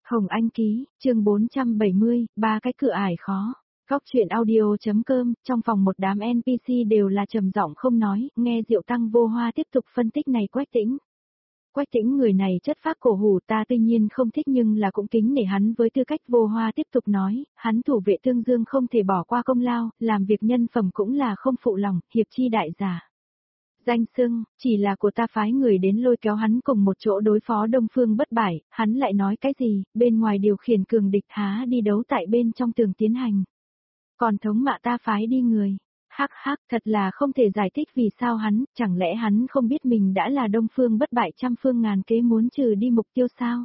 Hồng Anh ký, chương 470, ba cái cửa ải khó. Góc chuyện audio.com, trong phòng một đám NPC đều là trầm giọng không nói, nghe Diệu Tăng Vô Hoa tiếp tục phân tích này Quách Tĩnh. Quách Tĩnh người này chất phác cổ hủ ta tuy nhiên không thích nhưng là cũng kính nể hắn với tư cách. Vô Hoa tiếp tục nói, hắn thủ vệ Tương Dương không thể bỏ qua công lao, làm việc nhân phẩm cũng là không phụ lòng, hiệp chi đại giả. Danh xưng, chỉ là của ta phái người đến lôi kéo hắn cùng một chỗ đối phó Đông Phương Bất Bại, hắn lại nói cái gì, bên ngoài điều khiển cường địch há đi đấu tại bên trong tường tiến hành. Còn thống mạ ta phái đi người. Hắc hắc, thật là không thể giải thích vì sao hắn, chẳng lẽ hắn không biết mình đã là Đông Phương Bất Bại trăm phương ngàn kế muốn trừ đi mục tiêu sao?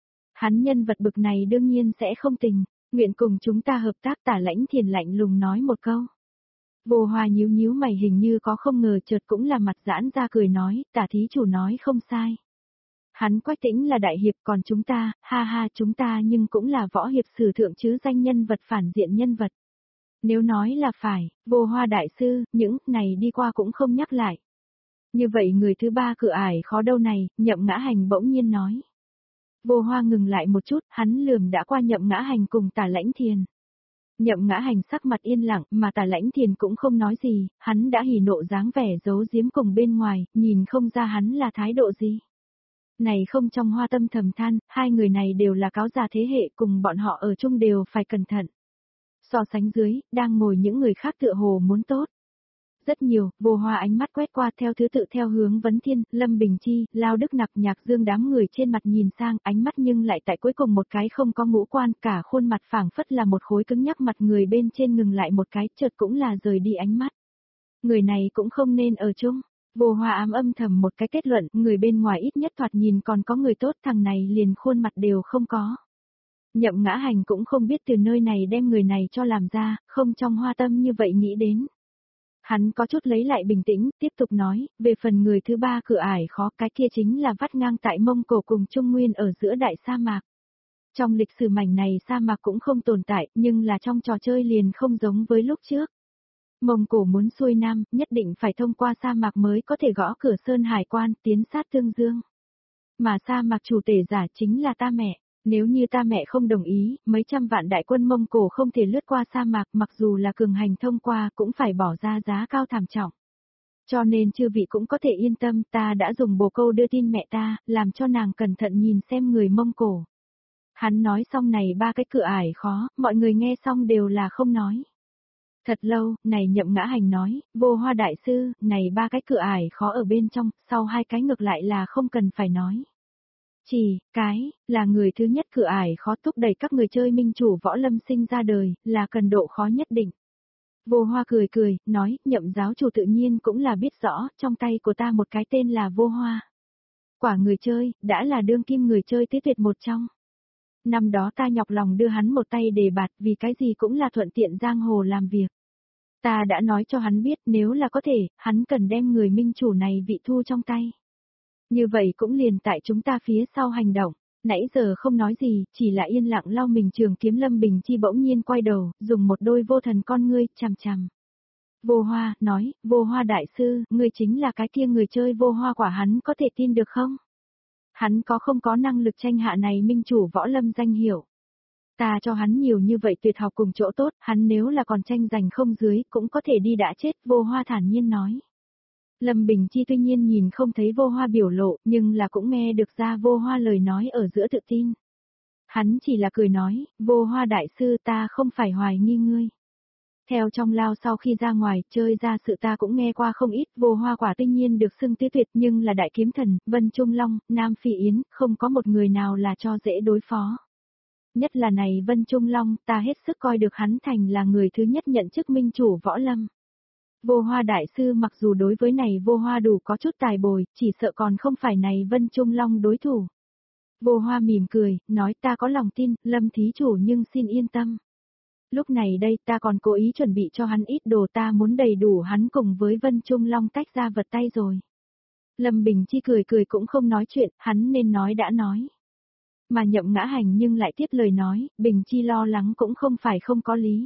Hắn nhân vật bực này đương nhiên sẽ không tình, nguyện cùng chúng ta hợp tác. Tả Lãnh Thiền lạnh lùng nói một câu. Vô Hoa nhíu nhíu mày hình như có không ngờ chợt cũng là mặt giãn ra cười nói, Tả thí chủ nói không sai. Hắn Quách Tĩnh là đại hiệp còn chúng ta, ha ha chúng ta nhưng cũng là võ hiệp sử thượng chứ danh nhân vật phản diện nhân vật. Nếu nói là phải, Vô Hoa đại sư, những này đi qua cũng không nhắc lại. Như vậy người thứ ba cửa ải khó đâu này, Nhậm Ngã Hành bỗng nhiên nói. Vô Hoa ngừng lại một chút, hắn lườm đã qua Nhậm Ngã Hành cùng Tả Lãnh Thiền. Nhậm Ngã Hành sắc mặt yên lặng mà Tả Lãnh Thiền cũng không nói gì, hắn đã hỉ nộ dáng vẻ giấu giếm cùng bên ngoài, nhìn không ra hắn là thái độ gì. Này không trong Hoa tâm thầm than, hai người này đều là cáo già thế hệ cùng bọn họ ở chung đều phải cẩn thận. So sánh dưới, đang ngồi những người khác tựa hồ muốn tốt. Rất nhiều, Vô Hoa ánh mắt quét qua theo thứ tự theo hướng Vấn Thiên, Lâm Bình Chi, Lao Đức Nặc Nhạc Dương đám người trên mặt nhìn sang ánh mắt nhưng lại tại cuối cùng một cái không có ngũ quan cả khuôn mặt phảng phất là một khối cứng nhắc mặt người bên trên ngừng lại một cái chợt cũng là rời đi ánh mắt. Người này cũng không nên ở chung. Vô Hoa âm thầm một cái kết luận, người bên ngoài ít nhất thoạt nhìn còn có người tốt, thằng này liền khuôn mặt đều không có. Nhậm Ngã Hành cũng không biết từ nơi này đem người này cho làm ra, không trong Hoa tâm như vậy nghĩ đến. Hắn có chút lấy lại bình tĩnh, tiếp tục nói, về phần người thứ ba cửa ải khó, cái kia chính là vắt ngang tại Mông Cổ cùng Trung Nguyên ở giữa đại sa mạc. Trong lịch sử mảnh này sa mạc cũng không tồn tại, nhưng là trong trò chơi liền không giống với lúc trước. Mông Cổ muốn xuôi nam, nhất định phải thông qua sa mạc mới có thể gõ cửa Sơn Hải quan, tiến sát Tương Dương. Mà sa mạc chủ tể giả chính là ta mẹ. Nếu như ta mẹ không đồng ý, mấy trăm vạn đại quân Mông Cổ không thể lướt qua sa mạc, mặc dù là cường hành thông qua cũng phải bỏ ra giá cao thảm trọng. Cho nên chư vị cũng có thể yên tâm, ta đã dùng bồ câu đưa tin mẹ ta, làm cho nàng cẩn thận nhìn xem người Mông Cổ. Hắn nói xong này ba cái cửa ải khó, mọi người nghe xong đều là không nói. Thật lâu, này Nhậm Ngã Hành nói, Vô Hoa đại sư, này ba cái cửa ải khó ở bên trong, sau hai cái ngược lại là không cần phải nói. Chỉ, cái, là người thứ nhất cửa ải khó thúc đẩy các người chơi minh chủ võ lâm sinh ra đời, là cần độ khó nhất định. Vô Hoa cười cười, nói, Nhậm giáo chủ tự nhiên cũng là biết rõ, trong tay của ta một cái tên là Vô Hoa. Quả người chơi, đã là đương kim người chơi tứ tuyệt một trong. Năm đó ta nhọc lòng đưa hắn một tay đề bạt vì cái gì cũng là thuận tiện giang hồ làm việc. Ta đã nói cho hắn biết nếu là có thể, hắn cần đem người minh chủ này vị thu trong tay. Như vậy cũng liền tại chúng ta phía sau hành động, nãy giờ không nói gì, chỉ là yên lặng lau mình trường kiếm. Lâm Bình Chi bỗng nhiên quay đầu, dùng một đôi vô thần con ngươi, chằm chằm. Vô Hoa, nói, Vô Hoa đại sư, ngươi chính là cái kia người chơi Vô Hoa quả hắn có thể tin được không? Hắn có không có năng lực tranh hạ này minh chủ võ lâm danh hiệu? Ta cho hắn nhiều như vậy tuyệt học cùng chỗ tốt, hắn nếu là còn tranh giành không dưới, cũng có thể đi đã chết. Vô Hoa thản nhiên nói. Lâm Bình Chi tuy nhiên nhìn không thấy Vô Hoa biểu lộ, nhưng là cũng nghe được ra Vô Hoa lời nói ở giữa tự tin. Hắn chỉ là cười nói, Vô Hoa đại sư ta không phải hoài nghi ngươi. Theo trong lao sau khi ra ngoài, chơi ra sự ta cũng nghe qua không ít. Vô Hoa quả tuy nhiên được xưng tứ tuyệt nhưng là đại kiếm thần, Vân Trung Long, Nam Phi Yến, không có một người nào là cho dễ đối phó. Nhất là này Vân Trung Long, ta hết sức coi được hắn thành là người thứ nhất nhận chức minh chủ võ lâm. Vô Hoa đại sư mặc dù đối với này Vô Hoa đủ có chút tài bồi, chỉ sợ còn không phải này Vân Trung Long đối thủ. Vô Hoa mỉm cười, nói ta có lòng tin, Lâm thí chủ nhưng xin yên tâm. Lúc này đây ta còn cố ý chuẩn bị cho hắn ít đồ, ta muốn đầy đủ hắn cùng với Vân Trung Long tách ra vật tay rồi. Lâm Bình Chi cười cười cũng không nói chuyện, hắn nên nói đã nói. Mà Nhậm Ngã Hành nhưng lại tiếp lời nói, Bình Chi lo lắng cũng không phải không có lý.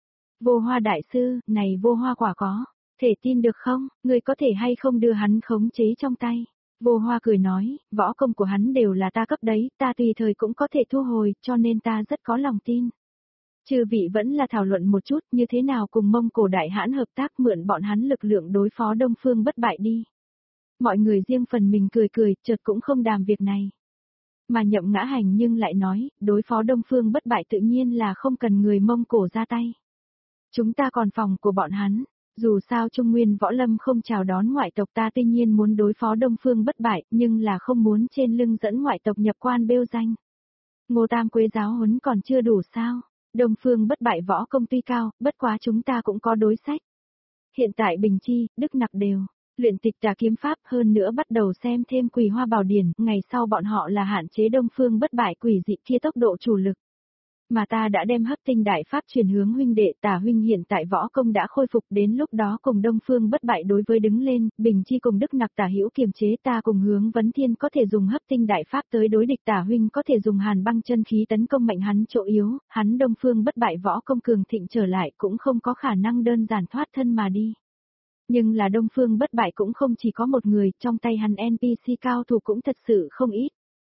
Vô Hoa đại sư, này Vô Hoa quả có thể tin được không, người có thể hay không đưa hắn khống chế trong tay. Vô Hoa cười nói, võ công của hắn đều là ta cấp đấy, ta tùy thời cũng có thể thu hồi, cho nên ta rất có lòng tin. Chư vị vẫn là thảo luận một chút như thế nào cùng Mông Cổ Đại Hãn hợp tác mượn bọn hắn lực lượng đối phó Đông Phương Bất Bại đi. Mọi người riêng phần mình cười cười, chợt cũng không đàm việc này. Mà Nhậm Ngã Hành nhưng lại nói, đối phó Đông Phương Bất Bại tự nhiên là không cần người Mông Cổ ra tay. Chúng ta còn phòng của bọn hắn, dù sao Trung Nguyên Võ Lâm không chào đón ngoại tộc, ta tuy nhiên muốn đối phó Đông Phương Bất Bại, nhưng là không muốn trên lưng dẫn ngoại tộc nhập quan bêu danh. Ngô Tam Quế giáo huấn còn chưa đủ sao? Đông Phương Bất Bại võ công tuy cao, bất quá chúng ta cũng có đối sách. Hiện tại Bình Chi, Đức Nặc đều luyện tịch tà kiếm pháp, hơn nữa bắt đầu xem thêm Quỳ Hoa Bảo Điển, ngày sau bọn họ là hạn chế Đông Phương Bất Bại quỷ dị kia tốc độ chủ lực. Mà ta đã đem Hấp Tinh Đại Pháp truyền hướng huynh đệ, Tả huynh hiện tại võ công đã khôi phục, đến lúc đó cùng Đông Phương Bất Bại đối với đứng lên, Bình Chi cùng Đức Nặc Tả hữu kiềm chế, ta cùng Hướng Vấn Thiên có thể dùng Hấp Tinh Đại Pháp tới đối địch, Tả huynh có thể dùng Hàn Băng Chân Khí tấn công mạnh hắn chỗ yếu, hắn Đông Phương Bất Bại võ công cường thịnh trở lại cũng không có khả năng đơn giản thoát thân mà đi. Nhưng là Đông Phương Bất Bại cũng không chỉ có một người, trong tay hắn NPC cao thủ cũng thật sự không ít.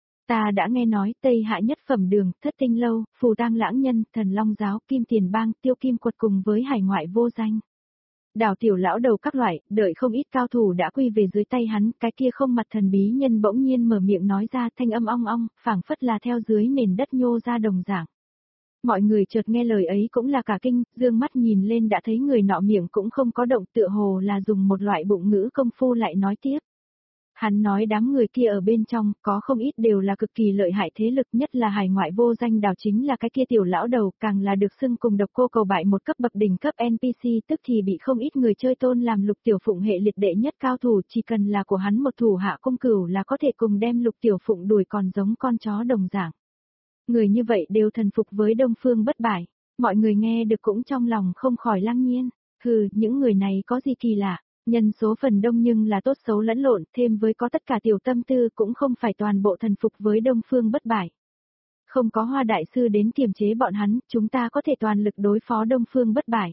Ta đã nghe nói Tây Hạ Nhất Phẩm Đường, Thất Tinh Lâu, Phù Tang Lãng Nhân, Thần Long Giáo, Kim Tiền Bang, Tiêu Kim Quật cùng với hải ngoại vô danh. Đào tiểu lão đầu các loại, đợi không ít cao thủ đã quy về dưới tay hắn, cái kia không mặt thần bí nhân bỗng nhiên mở miệng nói ra thanh âm ong ong, phảng phất là theo dưới nền đất nhô ra đồng dạng. Mọi người chợt nghe lời ấy cũng là cả kinh, dương mắt nhìn lên đã thấy người nọ miệng cũng không có động, tựa hồ là dùng một loại bụng ngữ công phu lại nói tiếp. Hắn nói đám người kia ở bên trong, có không ít đều là cực kỳ lợi hại thế lực, nhất là hải ngoại vô danh Đào chính là cái kia tiểu lão đầu, càng là được xưng cùng Độc Cô Cầu Bại một cấp bậc đỉnh cấp NPC, tức thì bị không ít người chơi tôn làm Lục Tiểu Phụng hệ liệt đệ nhất cao thủ, chỉ cần là của hắn một thủ hạ công cửu là có thể cùng đem Lục Tiểu Phụng đuổi còn giống con chó đồng dạng. Người như vậy đều thần phục với Đông Phương Bất Bại, mọi người nghe được cũng trong lòng không khỏi lăng nhiên, những người này có gì kỳ lạ. Nhân số phần đông nhưng là tốt xấu lẫn lộn, thêm với có tất cả tiểu tâm tư cũng không phải toàn bộ thần phục với Đông Phương Bất Bại. Không có Hoa Đại Sư đến kiềm chế bọn hắn, chúng ta có thể toàn lực đối phó Đông Phương Bất Bại.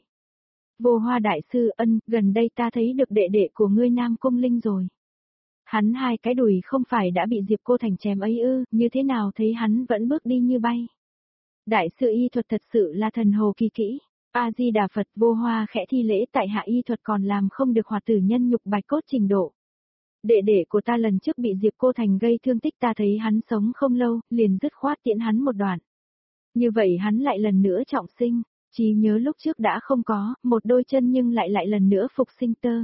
Vô Hoa Đại Sư ân, gần đây ta thấy được đệ đệ của ngươi Nam Cung Linh rồi. Hắn hai cái đùi không phải đã bị Diệp Cô Thành chém ấy ư, như thế nào thấy hắn vẫn bước đi như bay. Đại sư y thuật thật sự là thần hồ kỳ kỹ. A-di-đà Phật. Vô Hoa khẽ thi lễ, tại hạ y thuật còn làm không được hoạt tử nhân nhục bạch cốt trình độ. Đệ đệ của ta lần trước bị Diệp Cô Thành gây thương tích, ta thấy hắn sống không lâu, liền dứt khoát tiễn hắn một đoạn. Như vậy hắn lại lần nữa trọng sinh, trí nhớ lúc trước đã không có, một đôi chân nhưng lại lần nữa phục sinh tơ.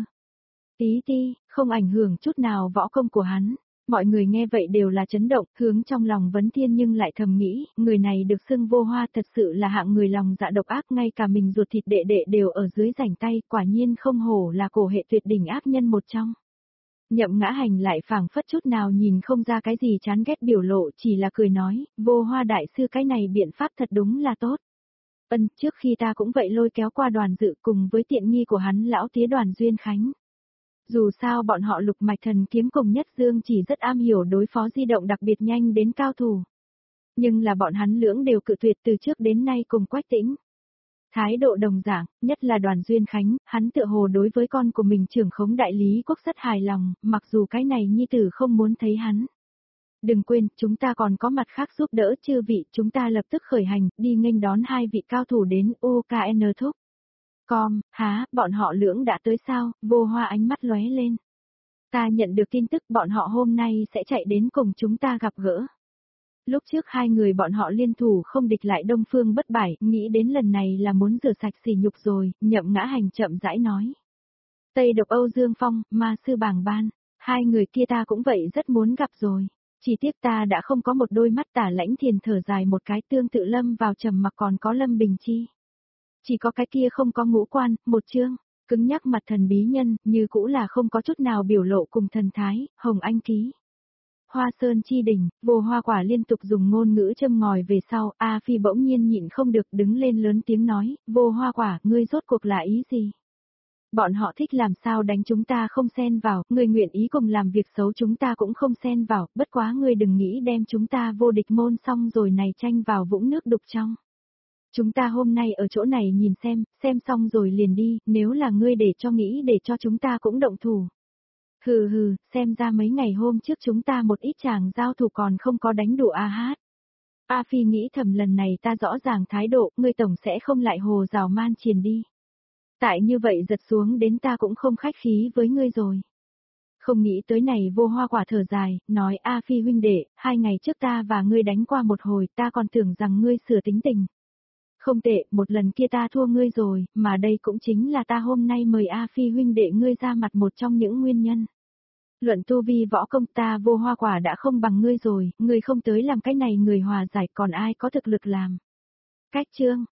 Tí ti, không ảnh hưởng chút nào võ công của hắn. Mọi người nghe vậy đều là chấn động, hướng trong lòng Vấn Thiên nhưng lại thầm nghĩ, người này được xưng Vô Hoa thật sự là hạng người lòng dạ độc ác, ngay cả mình ruột thịt đệ đệ đều ở dưới rảnh tay, quả nhiên không hổ là cổ hệ tuyệt đỉnh ác nhân một trong. Nhậm Ngã Hành lại phảng phất chút nào nhìn không ra cái gì chán ghét biểu lộ, chỉ là cười nói, Vô Hoa đại sư cái này biện pháp thật đúng là tốt. Trước khi ta cũng vậy lôi kéo qua Đoàn Dự cùng với tiện nghi của hắn lão tía Đoàn Duyên Khánh. Dù sao bọn họ Lục Mạch Thần Kiếm cùng Nhất Dương chỉ rất am hiểu đối phó di động đặc biệt nhanh đến cao thủ. Nhưng là bọn hắn lưỡng đều cự tuyệt từ trước đến nay cùng Quách Tĩnh. Thái độ đồng dạng, nhất là Đoàn Duyên Khánh, hắn tựa hồ đối với con của mình trưởng khống đại lý quốc rất hài lòng, mặc dù cái này nhi tử không muốn thấy hắn. Đừng quên, chúng ta còn có mặt khác giúp đỡ chư vị, chúng ta lập tức khởi hành, đi nghênh đón hai vị cao thủ đến UKN thúc. Bọn họ lưỡng đã tới sao? Vô Hoa ánh mắt lóe lên. Ta nhận được tin tức bọn họ hôm nay sẽ chạy đến cùng chúng ta gặp gỡ. Lúc trước hai người bọn họ liên thủ không địch lại Đông Phương Bất Bại, nghĩ đến lần này là muốn rửa sạch sỉ nhục rồi, Nhậm Ngã Hành chậm rãi nói. Tây Độc Âu Dương Phong, Ma Sư Bàng Ban, hai người kia ta cũng vậy rất muốn gặp rồi. Chỉ tiếc ta đã không có một đôi mắt. Tả Lãnh Thiền thở dài một cái, tương tự lâm vào trầm mặc, còn có Lâm Bình Chi. Chỉ có cái kia không có ngũ quan, một chương, cứng nhắc mặt thần bí nhân, như cũ là không có chút nào biểu lộ cùng thần thái, Hồng Anh Ký. Hoa Sơn Chi Đỉnh, Vô Hoa quả liên tục dùng ngôn ngữ châm ngòi về sau, A Phi bỗng nhiên nhịn không được đứng lên lớn tiếng nói, Vô Hoa quả, ngươi rốt cuộc là ý gì? Bọn họ thích làm sao đánh chúng ta không xen vào, ngươi nguyện ý cùng làm việc xấu chúng ta cũng không xen vào, bất quá ngươi đừng nghĩ đem chúng ta vô địch môn xong rồi này tranh vào vũng nước đục trong. Chúng ta hôm nay ở chỗ này nhìn xem xong rồi liền đi, nếu là ngươi để cho nghĩ để cho chúng ta cũng động thủ. Hừ hừ, xem ra mấy ngày hôm trước chúng ta một ít chàng giao thủ còn không có đánh đủ A hát. A Phi nghĩ thầm lần này ta rõ ràng thái độ, ngươi tổng sẽ không lại hồ rào man triền đi. Tại như vậy giật xuống đến ta cũng không khách khí với ngươi rồi. Không nghĩ tới này Vô Hoa Quả thở dài, nói A Phi huynh đệ, 2 ngày trước ta và ngươi đánh qua một hồi, ta còn tưởng rằng ngươi sửa tính tình. Không tệ, một lần kia ta thua ngươi rồi, mà đây cũng chính là ta hôm nay mời A Phi huynh đệ ngươi ra mặt một trong những nguyên nhân. Luận tu vi võ công ta Vô Hoa Quả đã không bằng ngươi rồi, ngươi không tới làm cái này người hòa giải còn ai có thực lực làm. Cách chương